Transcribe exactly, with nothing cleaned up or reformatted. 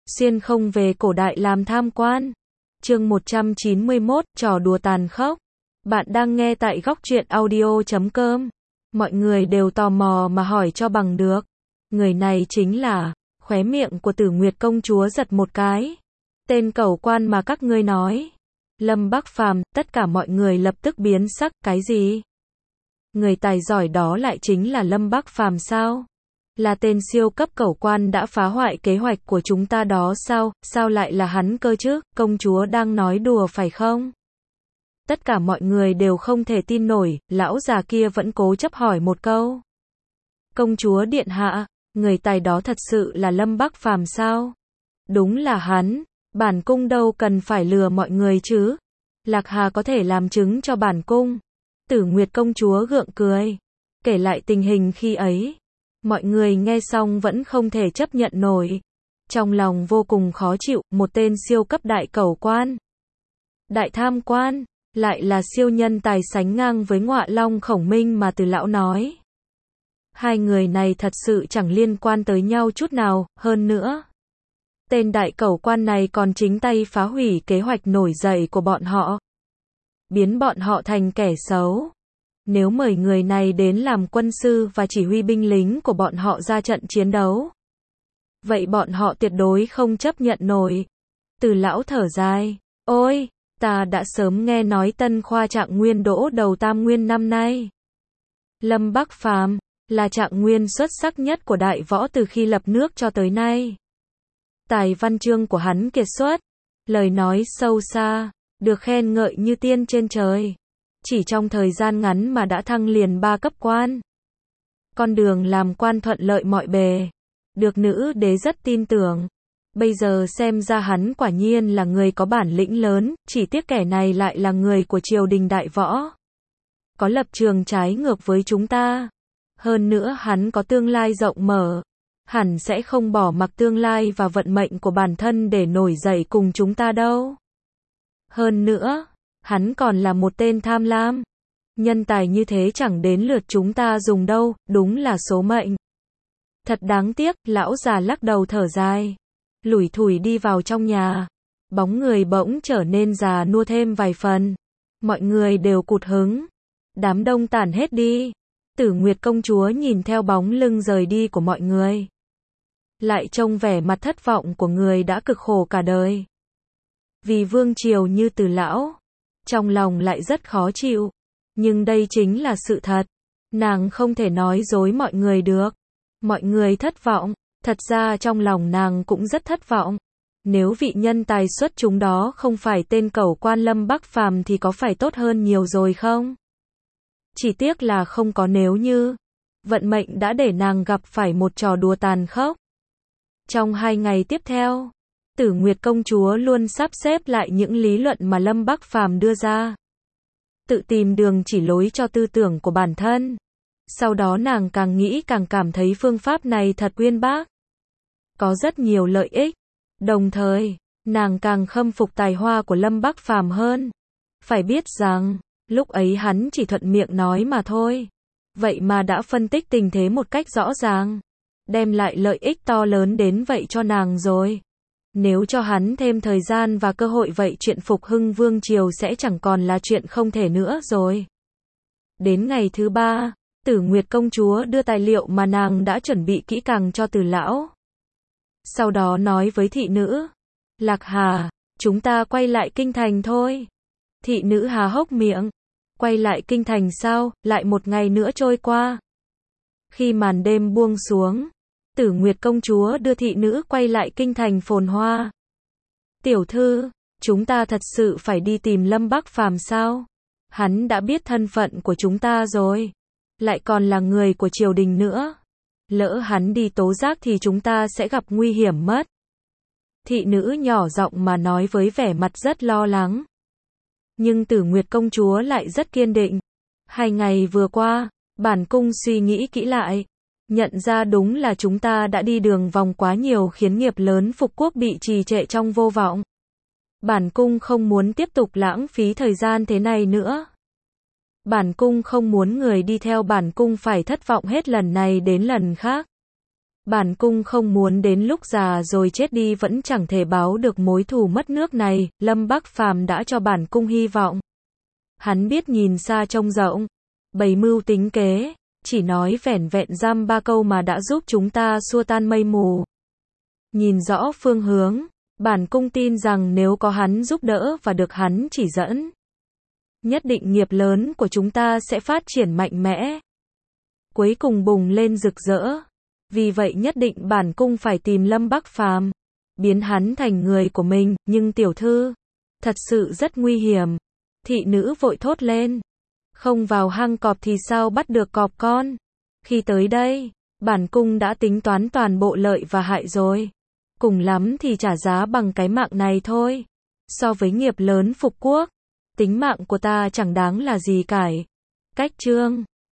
Xuyên không về cổ đại làm tham quan. Chương một trăm chín mươi mốt, trò đùa tàn khốc. Bạn đang nghe tại góc truyện audio chấm com. Mọi người đều tò mò mà hỏi cho bằng được. Người này chính là, khóe miệng của Tử Nguyệt công chúa giật một cái. Tên cẩu quan mà các ngươi nói. Lâm Bắc Phàm, tất cả mọi người lập tức biến sắc, cái gì? Người tài giỏi đó lại chính là Lâm Bắc Phàm sao? Là tên siêu cấp cẩu quan đã phá hoại kế hoạch của chúng ta đó sao? Sao lại là hắn cơ chứ? Công chúa đang nói đùa phải không? Tất cả mọi người đều không thể tin nổi, lão già kia vẫn cố chấp hỏi một câu. Công chúa điện hạ, người tài đó thật sự là Lâm Bắc Phàm sao? Đúng là hắn, bản cung đâu cần phải lừa mọi người chứ? Lạc Hà có thể làm chứng cho bản cung. Tử Nguyệt công chúa gượng cười, kể lại tình hình khi ấy. Mọi người nghe xong vẫn không thể chấp nhận nổi. Trong lòng vô cùng khó chịu, một tên siêu cấp đại cẩu quan, đại tham quan, lại là siêu nhân tài sánh ngang với Ngọa Long Khổng Minh mà Từ lão nói. Hai người này thật sự chẳng liên quan tới nhau chút nào, hơn nữa. Tên đại cẩu quan này còn chính tay phá hủy kế hoạch nổi dậy của bọn họ. Biến bọn họ thành kẻ xấu. Nếu mời người này đến làm quân sư và chỉ huy binh lính của bọn họ ra trận chiến đấu, vậy bọn họ tuyệt đối không chấp nhận nổi. Từ lão thở dài, ôi, ta đã sớm nghe nói Tân Khoa Trạng Nguyên đỗ đầu tam nguyên năm nay. Lâm Bắc Phàm là trạng nguyên xuất sắc nhất của đại võ từ khi lập nước cho tới nay. Tài văn chương của hắn kiệt xuất, lời nói sâu xa, được khen ngợi như tiên trên trời. Chỉ trong thời gian ngắn mà đã thăng liền ba cấp quan. Con đường làm quan thuận lợi mọi bề. Được nữ đế rất tin tưởng. Bây giờ xem ra hắn quả nhiên là người có bản lĩnh lớn, chỉ tiếc kẻ này lại là người của triều đình đại võ. Có lập trường trái ngược với chúng ta. Hơn nữa hắn có tương lai rộng mở. Hẳn sẽ không bỏ mặc tương lai và vận mệnh của bản thân để nổi dậy cùng chúng ta đâu. Hơn nữa, hắn còn là một tên tham lam. Nhân tài như thế chẳng đến lượt chúng ta dùng đâu, đúng là số mệnh. Thật đáng tiếc, lão già lắc đầu thở dài. Lủi thủi đi vào trong nhà. Bóng người bỗng trở nên già nua thêm vài phần. Mọi người đều cụt hứng. Đám đông tản hết đi. Tử Nguyệt công chúa nhìn theo bóng lưng rời đi của mọi người. Lại trông vẻ mặt thất vọng của người đã cực khổ cả đời. Vì vương triều như Từ lão, trong lòng lại rất khó chịu. Nhưng đây chính là sự thật. Nàng không thể nói dối mọi người được. Mọi người thất vọng. Thật ra trong lòng nàng cũng rất thất vọng. Nếu vị nhân tài xuất chúng đó không phải tên cẩu quan Lâm Bắc Phàm thì có phải tốt hơn nhiều rồi không? Chỉ tiếc là không có nếu như. Vận mệnh đã để nàng gặp phải một trò đùa tàn khốc. Trong hai ngày tiếp theo, Tử Nguyệt công chúa luôn sắp xếp lại những lý luận mà Lâm Bắc Phàm đưa ra. Tự tìm đường chỉ lối cho tư tưởng của bản thân. Sau đó nàng càng nghĩ càng cảm thấy phương pháp này thật uyên bác. Có rất nhiều lợi ích. Đồng thời, nàng càng khâm phục tài hoa của Lâm Bắc Phàm hơn. Phải biết rằng, lúc ấy hắn chỉ thuận miệng nói mà thôi. Vậy mà đã phân tích tình thế một cách rõ ràng. Đem lại lợi ích to lớn đến vậy cho nàng rồi. Nếu cho hắn thêm thời gian và cơ hội vậy chuyện phục hưng vương triều sẽ chẳng còn là chuyện không thể nữa rồi. Đến ngày thứ ba, Tử Nguyệt công chúa đưa tài liệu mà nàng đã chuẩn bị kỹ càng cho Từ lão. Sau đó nói với thị nữ, Lạc Hà, chúng ta quay lại kinh thành thôi. Thị nữ há hốc miệng, quay lại kinh thành sao? Lại một ngày nữa trôi qua. Khi màn đêm buông xuống, Tử Nguyệt công chúa đưa thị nữ quay lại kinh thành phồn hoa. Tiểu thư, chúng ta thật sự phải đi tìm Lâm Bắc Phàm sao? Hắn đã biết thân phận của chúng ta rồi. Lại còn là người của triều đình nữa. Lỡ hắn đi tố giác thì chúng ta sẽ gặp nguy hiểm mất. Thị nữ nhỏ giọng mà nói với vẻ mặt rất lo lắng. Nhưng Tử Nguyệt công chúa lại rất kiên định. Hai ngày vừa qua, bản cung suy nghĩ kỹ lại. Nhận ra đúng là chúng ta đã đi đường vòng quá nhiều khiến nghiệp lớn phục quốc bị trì trệ trong vô vọng. Bản cung không muốn tiếp tục lãng phí thời gian thế này nữa. Bản cung không muốn người đi theo bản cung phải thất vọng hết lần này đến lần khác. Bản cung không muốn đến lúc già rồi chết đi vẫn chẳng thể báo được mối thù mất nước này, Lâm Bắc Phàm đã cho bản cung hy vọng. Hắn biết nhìn xa trông rộng, bày mưu tính kế, chỉ nói vẻn vẹn dăm ba câu mà đã giúp chúng ta xua tan mây mù. Nhìn rõ phương hướng, bản cung tin rằng nếu có hắn giúp đỡ và được hắn chỉ dẫn, nhất định nghiệp lớn của chúng ta sẽ phát triển mạnh mẽ, cuối cùng bùng lên rực rỡ. Vì vậy nhất định bản cung phải tìm Lâm Bắc Phàm, biến hắn thành người của mình, nhưng tiểu thư, thật sự rất nguy hiểm. Thị nữ vội thốt lên, không vào hang cọp thì sao bắt được cọp con. Khi tới đây, bản cung đã tính toán toàn bộ lợi và hại rồi. Cùng lắm thì trả giá bằng cái mạng này thôi. So với nghiệp lớn phục quốc, tính mạng của ta chẳng đáng là gì cả. Cách chương